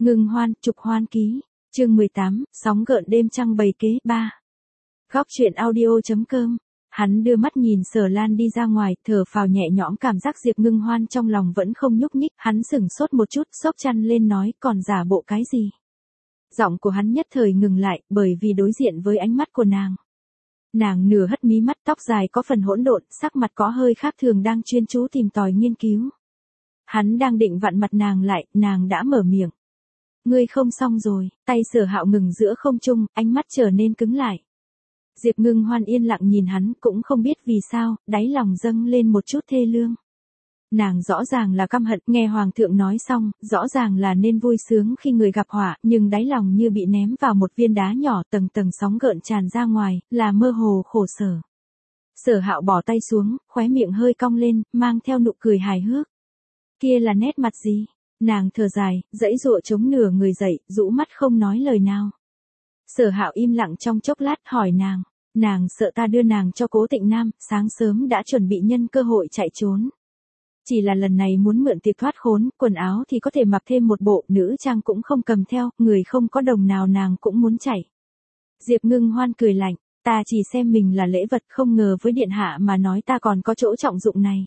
Ngưng hoan, trục hoan ký. Chương 18, sóng gợn đêm trăng bày kế 3. Góc truyện audio.com. Hắn đưa mắt nhìn Sở Lan đi ra ngoài, thở phào nhẹ nhõm, cảm giác Diệp Ngưng Hoan trong lòng vẫn không nhúc nhích, hắn sững sốt một chút, xốc chăn lên nói, còn giả bộ cái gì? Giọng của hắn nhất thời ngừng lại, bởi vì đối diện với ánh mắt của nàng. Nàng nửa hất mí mắt, tóc dài có phần hỗn độn, sắc mặt có hơi khác thường, đang chuyên chú tìm tòi nghiên cứu. Hắn đang định vặn mặt nàng lại, nàng đã mở miệng. Ngươi không xong rồi, tay Sở Hạo ngừng giữa không trung, ánh mắt trở nên cứng lại. Diệp Ngưng Hoan yên lặng nhìn hắn, cũng không biết vì sao, đáy lòng dâng lên một chút thê lương. Nàng rõ ràng là căm hận, nghe Hoàng thượng nói xong, rõ ràng là nên vui sướng khi người gặp họa, nhưng đáy lòng như bị ném vào một viên đá nhỏ, tầng tầng sóng gợn tràn ra ngoài, là mơ hồ khổ sở. Sở Hạo bỏ tay xuống, khóe miệng hơi cong lên, mang theo nụ cười hài hước. Kia là nét mặt gì? Nàng thở dài, giãy giụa chống nửa người dậy, rũ mắt không nói lời nào. Sở Hạo im lặng trong chốc lát, hỏi nàng sợ ta đưa nàng cho Cố Tịnh Nam, sáng sớm đã chuẩn bị nhân cơ hội chạy trốn. Chỉ là lần này muốn mượn tiệc thoát khốn, quần áo thì có thể mặc thêm một bộ, nữ trang cũng không cầm theo, người không có đồng nào nàng cũng muốn chạy. Diệp Ngưng Hoan cười lạnh, ta chỉ xem mình là lễ vật, không ngờ với điện hạ mà nói ta còn có chỗ trọng dụng này.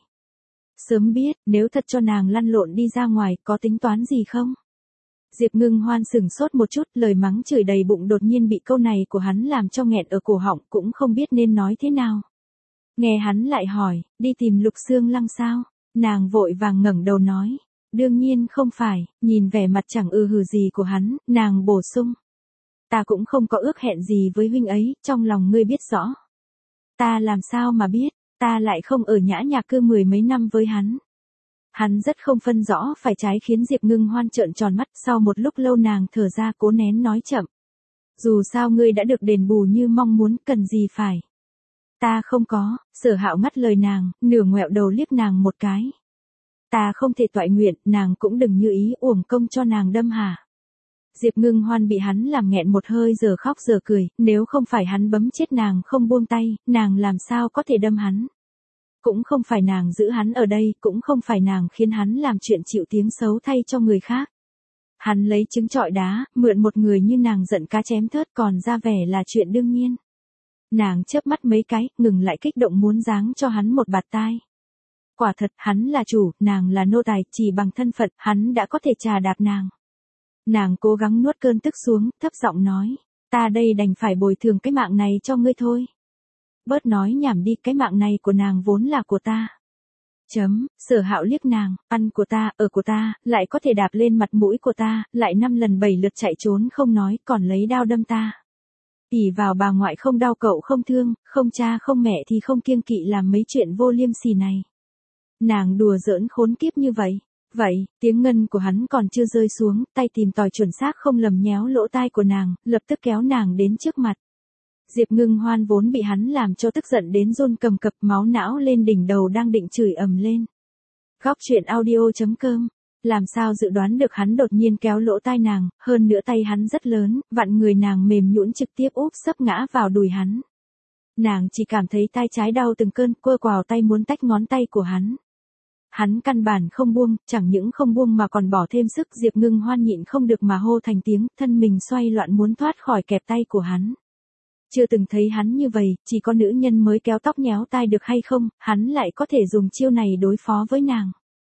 Sớm biết, nếu thật cho nàng lăn lộn đi ra ngoài, có tính toán gì không? Diệp Ngưng Hoan sững sốt một chút, lời mắng chửi đầy bụng đột nhiên bị câu này của hắn làm cho nghẹn ở cổ họng, cũng không biết nên nói thế nào. Nghe hắn lại hỏi, đi tìm Lục Xương Lăng sao? Nàng vội vàng ngẩng đầu nói, đương nhiên không phải, nhìn vẻ mặt chẳng hừ gì của hắn, nàng bổ sung. Ta cũng không có ước hẹn gì với huynh ấy, trong lòng ngươi biết rõ. Ta làm sao mà biết, ta lại không ở Nhã Nhạc cư 10 mấy năm với hắn. Hắn rất không phân rõ phải trái, khiến Diệp Ngưng Hoan trợn tròn mắt, sau một lúc lâu nàng thở ra cố nén nói chậm. Dù sao ngươi đã được đền bù như mong muốn, cần gì phải. Ta không có, Sở Hạo ngắt lời nàng, nửa ngoẹo đầu liếc nàng một cái. Ta không thể toại nguyện, nàng cũng đừng như ý uổng công cho nàng đâm hả. Diệp Ngưng Hoan bị hắn làm nghẹn một hơi, giờ khóc giờ cười, nếu không phải hắn bấm chết nàng không buông tay, nàng làm sao có thể đâm hắn. Cũng không phải nàng giữ hắn ở đây, cũng không phải nàng khiến hắn làm chuyện chịu tiếng xấu thay cho người khác. Hắn lấy trứng trọi đá, mượn một người như nàng giận cá chém thớt, còn ra vẻ là chuyện đương nhiên. Nàng chớp mắt mấy cái, ngừng lại, kích động muốn giáng cho hắn một bạt tai. Quả thật, hắn là chủ, nàng là nô tài, chỉ bằng thân phận, hắn đã có thể trà đạp nàng. Nàng cố gắng nuốt cơn tức xuống, thấp giọng nói, ta đây đành phải bồi thường cái mạng này cho ngươi thôi. Bớt nói nhảm đi, cái mạng này của nàng vốn là của ta. Sở Hạo liếc nàng, ăn của ta, ở của ta, lại có thể đạp lên mặt mũi của ta, lại 5 lần 7 lượt chạy trốn không nói, còn lấy đao đâm ta. Ỷ vào bà ngoại không đau cậu không thương, không cha không mẹ thì không kiêng kỵ làm mấy chuyện vô liêm sỉ này. Nàng đùa giỡn khốn kiếp như vậy. Vậy, tiếng ngân của hắn còn chưa rơi xuống, tay tìm tòi chuẩn xác không lầm nhéo lỗ tai của nàng, lập tức kéo nàng đến trước mặt. Diệp Ngưng Hoan vốn bị hắn làm cho tức giận đến run cầm cập, máu não lên đỉnh đầu, đang định chửi ầm lên. Góc truyện audio.com. Làm sao dự đoán được hắn đột nhiên kéo lỗ tai nàng, hơn nữa tay hắn rất lớn, vặn người nàng mềm nhũn trực tiếp úp sấp ngã vào đùi hắn. Nàng chỉ cảm thấy tai trái đau từng cơn, quơ quào tay muốn tách ngón tay của hắn. Hắn căn bản không buông, chẳng những không buông mà còn bỏ thêm sức. Diệp Ngưng Hoan nhịn không được mà hô thành tiếng, thân mình xoay loạn muốn thoát khỏi kẹp tay của hắn. Chưa từng thấy hắn như vậy, chỉ có nữ nhân mới kéo tóc nhéo tai được hay không, hắn lại có thể dùng chiêu này đối phó với nàng.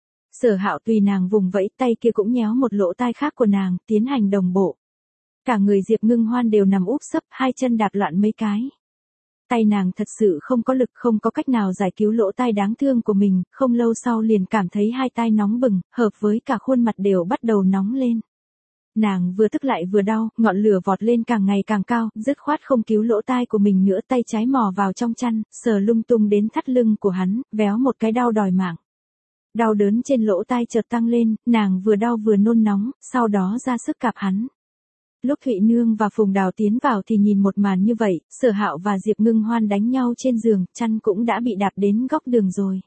Sở Hạo tùy nàng vùng vẫy, tay kia cũng nhéo một lỗ tai khác của nàng, tiến hành đồng bộ. Cả người Diệp Ngưng Hoan đều nằm úp sấp, hai chân đạp loạn mấy cái. Tay nàng thật sự không có lực, không có cách nào giải cứu lỗ tai đáng thương của mình, không lâu sau liền cảm thấy hai tai nóng bừng, hợp với cả khuôn mặt đều bắt đầu nóng lên. Nàng vừa tức lại vừa đau, ngọn lửa vọt lên càng ngày càng cao, dứt khoát không cứu lỗ tai của mình nữa, tay trái mò vào trong chăn, sờ lung tung đến thắt lưng của hắn, véo một cái đau đòi mạng. Đau đớn trên lỗ tai chợt tăng lên, nàng vừa đau vừa nôn nóng, sau đó ra sức cạp hắn. Lúc Thụy Nương và Phùng Đào tiến vào thì nhìn một màn như vậy, Sở Hạo và Diệp Ngưng Hoan đánh nhau trên giường, chăn cũng đã bị đạp đến góc đường rồi.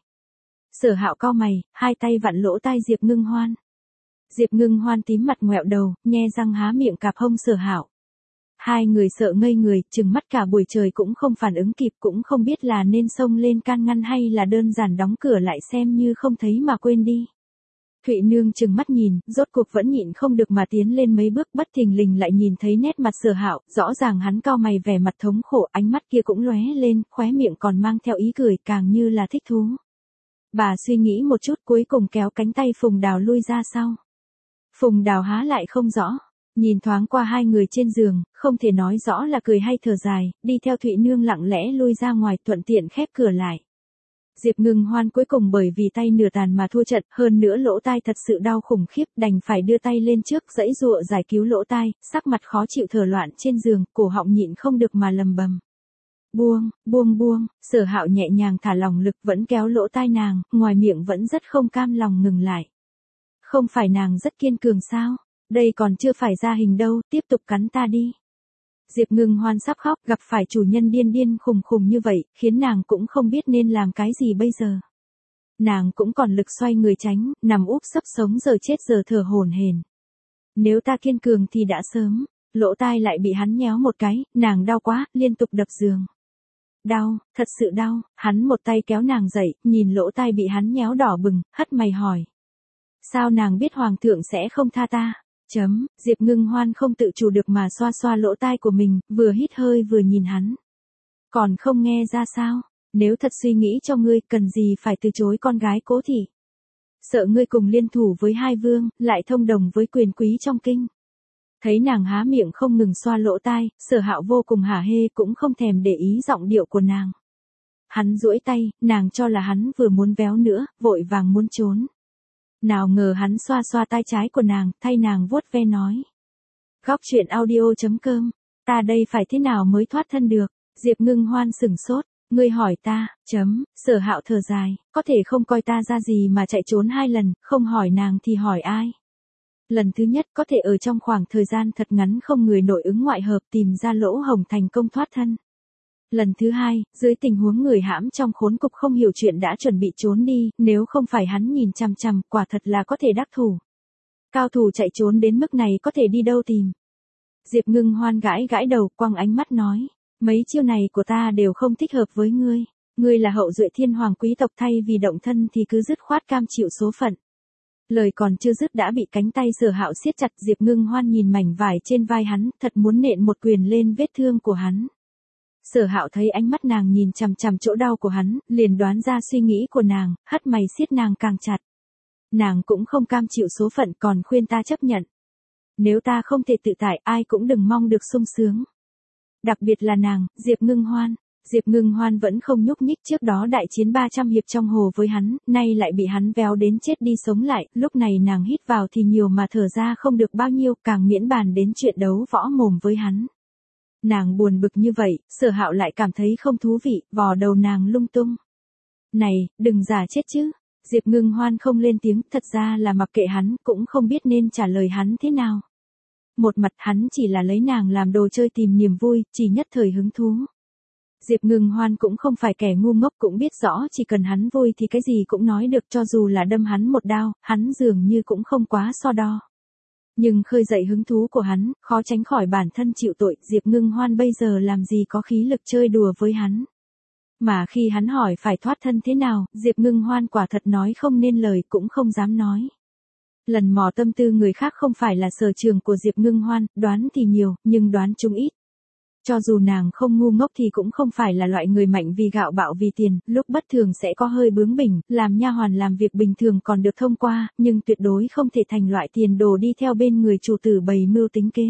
Sở Hạo cau mày, hai tay vặn lỗ tai Diệp Ngưng Hoan. Diệp Ngưng Hoan tím mặt ngoẹo đầu, nhe răng há miệng cạp hông Sở Hạo. Hai người sợ ngây người, chừng mắt cả buổi trời cũng không phản ứng kịp, cũng không biết là nên xông lên can ngăn hay là đơn giản đóng cửa lại xem như không thấy mà quên đi. Thụy Nương trừng mắt nhìn, rốt cuộc vẫn nhịn không được mà tiến lên mấy bước, bất thình lình lại nhìn thấy nét mặt Sở Hạo, rõ ràng hắn cau mày vẻ mặt thống khổ, ánh mắt kia cũng lóe lên, khóe miệng còn mang theo ý cười, càng như là thích thú. Bà suy nghĩ một chút, cuối cùng kéo cánh tay Phùng Đào lui ra sau. Phùng Đào há lại không rõ, nhìn thoáng qua hai người trên giường, không thể nói rõ là cười hay thở dài, đi theo Thụy Nương lặng lẽ lui ra ngoài, thuận tiện khép cửa lại. Diệp Ngưng Hoan cuối cùng bởi vì tay nửa tàn mà thua trận, hơn nữa lỗ tai thật sự đau khủng khiếp, đành phải đưa tay lên trước giãy giụa giải cứu lỗ tai, sắc mặt khó chịu thở loạn trên giường, cổ họng nhịn không được mà lầm bầm. Buông, buông buông, Sở Hạo nhẹ nhàng thả lỏng lực vẫn kéo lỗ tai nàng, ngoài miệng vẫn rất không cam lòng ngừng lại. Không phải nàng rất kiên cường sao? Đây còn chưa phải ra hình đâu, tiếp tục cắn ta đi. Diệp Ngưng Hoan sắp khóc, gặp phải chủ nhân điên điên khùng khùng như vậy, khiến nàng cũng không biết nên làm cái gì bây giờ. Nàng cũng còn lực xoay người tránh, nằm úp sấp sống giờ chết giờ thở hổn hển. Nếu ta kiên cường thì đã sớm, lỗ tai lại bị hắn nhéo một cái, nàng đau quá, liên tục đập giường. Đau, thật sự đau, hắn một tay kéo nàng dậy, nhìn lỗ tai bị hắn nhéo đỏ bừng, hất mày hỏi. Sao nàng biết hoàng thượng sẽ không tha ta? Diệp Ngưng Hoan không tự chủ được mà xoa xoa lỗ tai của mình, vừa hít hơi vừa nhìn hắn. Còn không nghe ra sao? Nếu thật suy nghĩ cho ngươi, cần gì phải từ chối con gái Cố thị? Sợ ngươi cùng liên thủ với hai vương, lại thông đồng với quyền quý trong kinh. Thấy nàng há miệng không ngừng xoa lỗ tai, Sở Hạo vô cùng hả hê, cũng không thèm để ý giọng điệu của nàng. Hắn duỗi tay, nàng cho là hắn vừa muốn véo nữa, vội vàng muốn trốn. Nào ngờ hắn xoa xoa tai trái của nàng, thay nàng vuốt ve nói. Góc truyện audio.com, ta đây phải thế nào mới thoát thân được? Diệp Ngưng Hoan sửng sốt, ngươi hỏi ta, Sở Hạo thở dài, có thể không coi ta ra gì mà chạy trốn 2 lần, không hỏi nàng thì hỏi ai? Lần thứ nhất có thể ở trong khoảng thời gian thật ngắn không người nội ứng ngoại hợp tìm ra lỗ hổng thành công thoát thân. Lần thứ hai, dưới tình huống người hãm trong khốn cục không hiểu chuyện đã chuẩn bị trốn đi, nếu không phải hắn nhìn chằm chằm, quả thật là có thể đắc thủ. Cao thủ chạy trốn đến mức này có thể đi đâu tìm. Diệp Ngưng Hoan gãi gãi đầu, quăng ánh mắt nói, mấy chiêu này của ta đều không thích hợp với ngươi. Ngươi là hậu duệ thiên hoàng quý tộc, thay vì động thân thì cứ dứt khoát cam chịu số phận. Lời còn chưa dứt đã bị cánh tay Sở Hạo siết chặt. Diệp Ngưng Hoan nhìn mảnh vải trên vai hắn, thật muốn nện một quyền lên vết thương của hắn. Sở Hạo thấy ánh mắt nàng nhìn chằm chằm chỗ đau của hắn, liền đoán ra suy nghĩ của nàng, hất mày siết nàng càng chặt. Nàng cũng không cam chịu số phận, còn khuyên ta chấp nhận. Nếu ta không thể tự tại, ai cũng đừng mong được sung sướng. Đặc biệt là nàng, Diệp Ngưng Hoan. Diệp Ngưng Hoan vẫn không nhúc nhích, trước đó đại chiến 300 hiệp trong hồ với hắn, nay lại bị hắn véo đến chết đi sống lại, lúc này nàng hít vào thì nhiều mà thở ra không được bao nhiêu, càng miễn bàn đến chuyện đấu võ mồm với hắn. Nàng buồn bực như vậy, Sở Hạo lại cảm thấy không thú vị, vò đầu nàng lung tung. Này, đừng giả chết chứ. Diệp Ngưng Hoan không lên tiếng, thật ra là mặc kệ hắn, cũng không biết nên trả lời hắn thế nào. Một mặt hắn chỉ là lấy nàng làm đồ chơi tìm niềm vui, chỉ nhất thời hứng thú. Diệp Ngưng Hoan cũng không phải kẻ ngu ngốc, cũng biết rõ chỉ cần hắn vui thì cái gì cũng nói được, cho dù là đâm hắn một đao, hắn dường như cũng không quá so đo. Nhưng khơi dậy hứng thú của hắn, khó tránh khỏi bản thân chịu tội, Diệp Ngưng Hoan bây giờ làm gì có khí lực chơi đùa với hắn. Mà khi hắn hỏi phải thoát thân thế nào, Diệp Ngưng Hoan quả thật nói không nên lời, cũng không dám nói. Lần mò tâm tư người khác không phải là sở trường của Diệp Ngưng Hoan, đoán thì nhiều, nhưng đoán chung ít. Cho dù nàng không ngu ngốc thì cũng không phải là loại người mạnh vì gạo bạo vì tiền, lúc bất thường sẽ có hơi bướng bỉnh, làm nha hoàn làm việc bình thường còn được thông qua, nhưng tuyệt đối không thể thành loại tiền đồ đi theo bên người chủ tử bày mưu tính kế.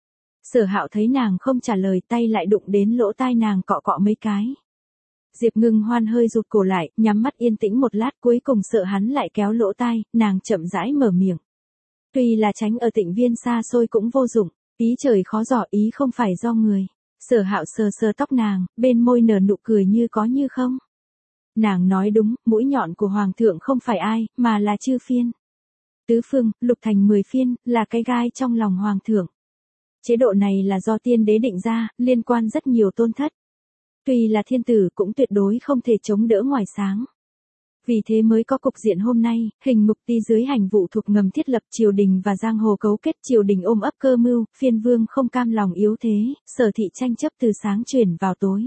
Sở Hạo thấy nàng không trả lời, tay lại đụng đến lỗ tai nàng cọ cọ mấy cái. Diệp Ngưng Hoan hơi rụt cổ lại, nhắm mắt yên tĩnh một lát, cuối cùng sợ hắn lại kéo lỗ tai, nàng chậm rãi mở miệng. Tuy là tránh ở Tịnh Viên xa xôi cũng vô dụng, ý trời khó dò, ý không phải do người. Sở Hạo sờ sờ tóc nàng, bên môi nở nụ cười như có như không. Nàng nói đúng, mũi nhọn của hoàng thượng không phải ai, mà là chư phiên. Tứ phương, lục thành 10 phiên, là cái gai trong lòng hoàng thượng. Chế độ này là do tiên đế định ra, liên quan rất nhiều tôn thất. Tuy là thiên tử cũng tuyệt đối không thể chống đỡ ngoài sáng. Vì thế mới có cục diện hôm nay, hình mục ti dưới hành vụ thuộc ngầm thiết lập, triều đình và giang hồ cấu kết, triều đình ôm ấp cơ mưu, phiên vương không cam lòng yếu thế, sở thị tranh chấp từ sáng chuyển vào tối.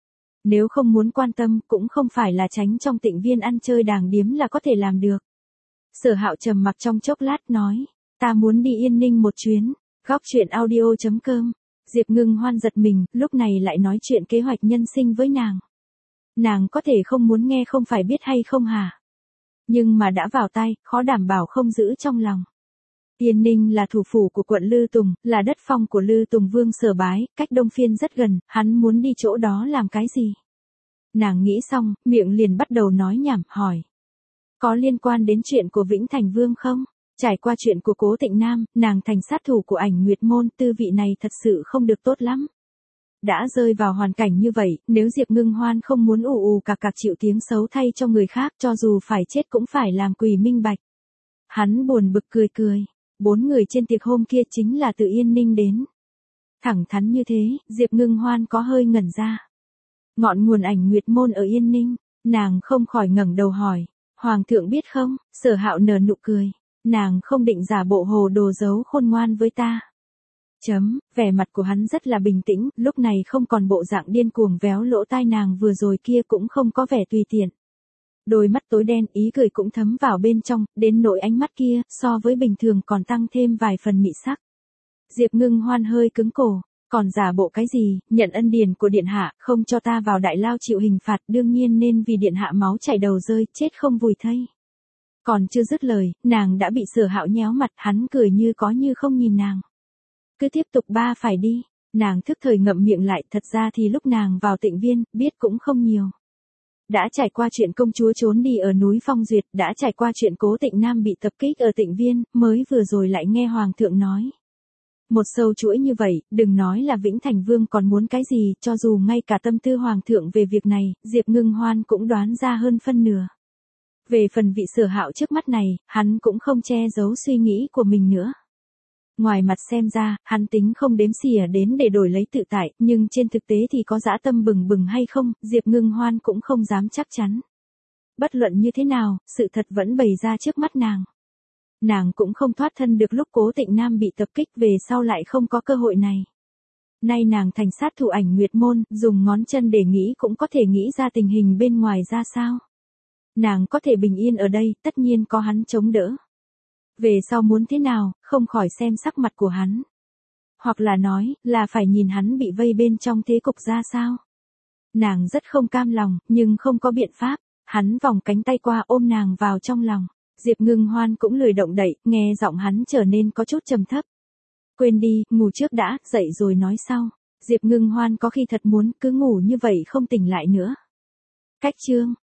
Nếu không muốn quan tâm, cũng không phải là tránh trong Tịnh Viên ăn chơi đàng điếm là có thể làm được. Sở Hạo trầm mặc trong chốc lát nói, ta muốn đi Yên Ninh một chuyến. Góc chuyện audio.com. Diệp Ngưng Hoan giật mình, lúc này lại nói chuyện kế hoạch nhân sinh với nàng. Nàng có thể không muốn nghe không phải biết hay không hả? Nhưng mà đã vào tay, khó đảm bảo không giữ trong lòng. Yên Ninh là thủ phủ của quận Lư Tùng, là đất phong của Lư Tùng Vương Sở Bái, cách Đông Phiên rất gần, hắn muốn đi chỗ đó làm cái gì? Nàng nghĩ xong, miệng liền bắt đầu nói nhảm, hỏi. Có liên quan đến chuyện của Vĩnh Thành Vương không? Trải qua chuyện của Cố Tịnh Nam, nàng thành sát thủ của Ảnh Nguyệt Môn, tư vị này thật sự không được tốt lắm. Đã rơi vào hoàn cảnh như vậy, nếu Diệp Ngưng Hoan không muốn ù cạc chịu tiếng xấu thay cho người khác, cho dù phải chết cũng phải làm quỳ minh bạch. Hắn buồn bực cười. 4 người trên tiệc hôm kia chính là từ Yên Ninh đến. Thẳng thắn như thế, Diệp Ngưng Hoan có hơi ngẩn ra. Ngọn nguồn Ảnh Nguyệt Môn ở Yên Ninh, nàng không khỏi ngẩng đầu hỏi. Hoàng thượng biết không? Sở Hạo nở nụ cười. Nàng không định giả bộ hồ đồ giấu khôn ngoan với ta. Vẻ mặt của hắn rất là bình tĩnh, lúc này không còn bộ dạng điên cuồng véo lỗ tai nàng vừa rồi kia, cũng không có vẻ tùy tiện. Đôi mắt tối đen, ý cười cũng thấm vào bên trong, đến nỗi ánh mắt kia, so với bình thường còn tăng thêm vài phần mị sắc. Diệp Ngưng Hoan hơi cứng cổ, còn giả bộ cái gì, nhận ân điển của điện hạ, không cho ta vào đại lao chịu hình phạt, đương nhiên nên vì điện hạ máu chảy đầu rơi, chết không vùi thây. Còn chưa dứt lời, nàng đã bị Sở Hạo nhéo mặt, hắn cười như có như không nhìn nàng. Cứ tiếp tục ba phải đi, nàng thức thời ngậm miệng lại, thật ra thì lúc nàng vào Tịnh Viên, biết cũng không nhiều. Đã trải qua chuyện công chúa trốn đi ở núi Phong Duyệt, đã trải qua chuyện Cố Tịnh Nam bị tập kích ở Tịnh Viên, mới vừa rồi lại nghe Hoàng thượng nói. Một sâu chuỗi như vậy, đừng nói là Vĩnh Thành Vương còn muốn cái gì, cho dù ngay cả tâm tư Hoàng thượng về việc này, Diệp Ngưng Hoan cũng đoán ra hơn phân nửa. Về phần vị Sở Hạo trước mắt này, hắn cũng không che giấu suy nghĩ của mình nữa. Ngoài mặt xem ra, hắn tính không đếm xỉa đến để đổi lấy tự tại, nhưng trên thực tế thì có dã tâm bừng bừng hay không, Diệp Ngưng Hoan cũng không dám chắc chắn. Bất luận như thế nào, sự thật vẫn bày ra trước mắt nàng. Nàng cũng không thoát thân được lúc Cố Tịnh Nam bị tập kích, về sau lại không có cơ hội này. Nay nàng thành sát thủ Ảnh Nguyệt Môn, dùng ngón chân để nghĩ cũng có thể nghĩ ra tình hình bên ngoài ra sao. Nàng có thể bình yên ở đây, tất nhiên có hắn chống đỡ. Về sau muốn thế nào, không khỏi xem sắc mặt của hắn. Hoặc là nói, là phải nhìn hắn bị vây bên trong thế cục ra sao. Nàng rất không cam lòng, nhưng không có biện pháp. Hắn vòng cánh tay qua ôm nàng vào trong lòng. Diệp Ngưng Hoan cũng lười động đậy, nghe giọng hắn trở nên có chút trầm thấp. Quên đi, ngủ trước đã, dậy rồi nói sau. Diệp Ngưng Hoan có khi thật muốn cứ ngủ như vậy không tỉnh lại nữa. Cách chương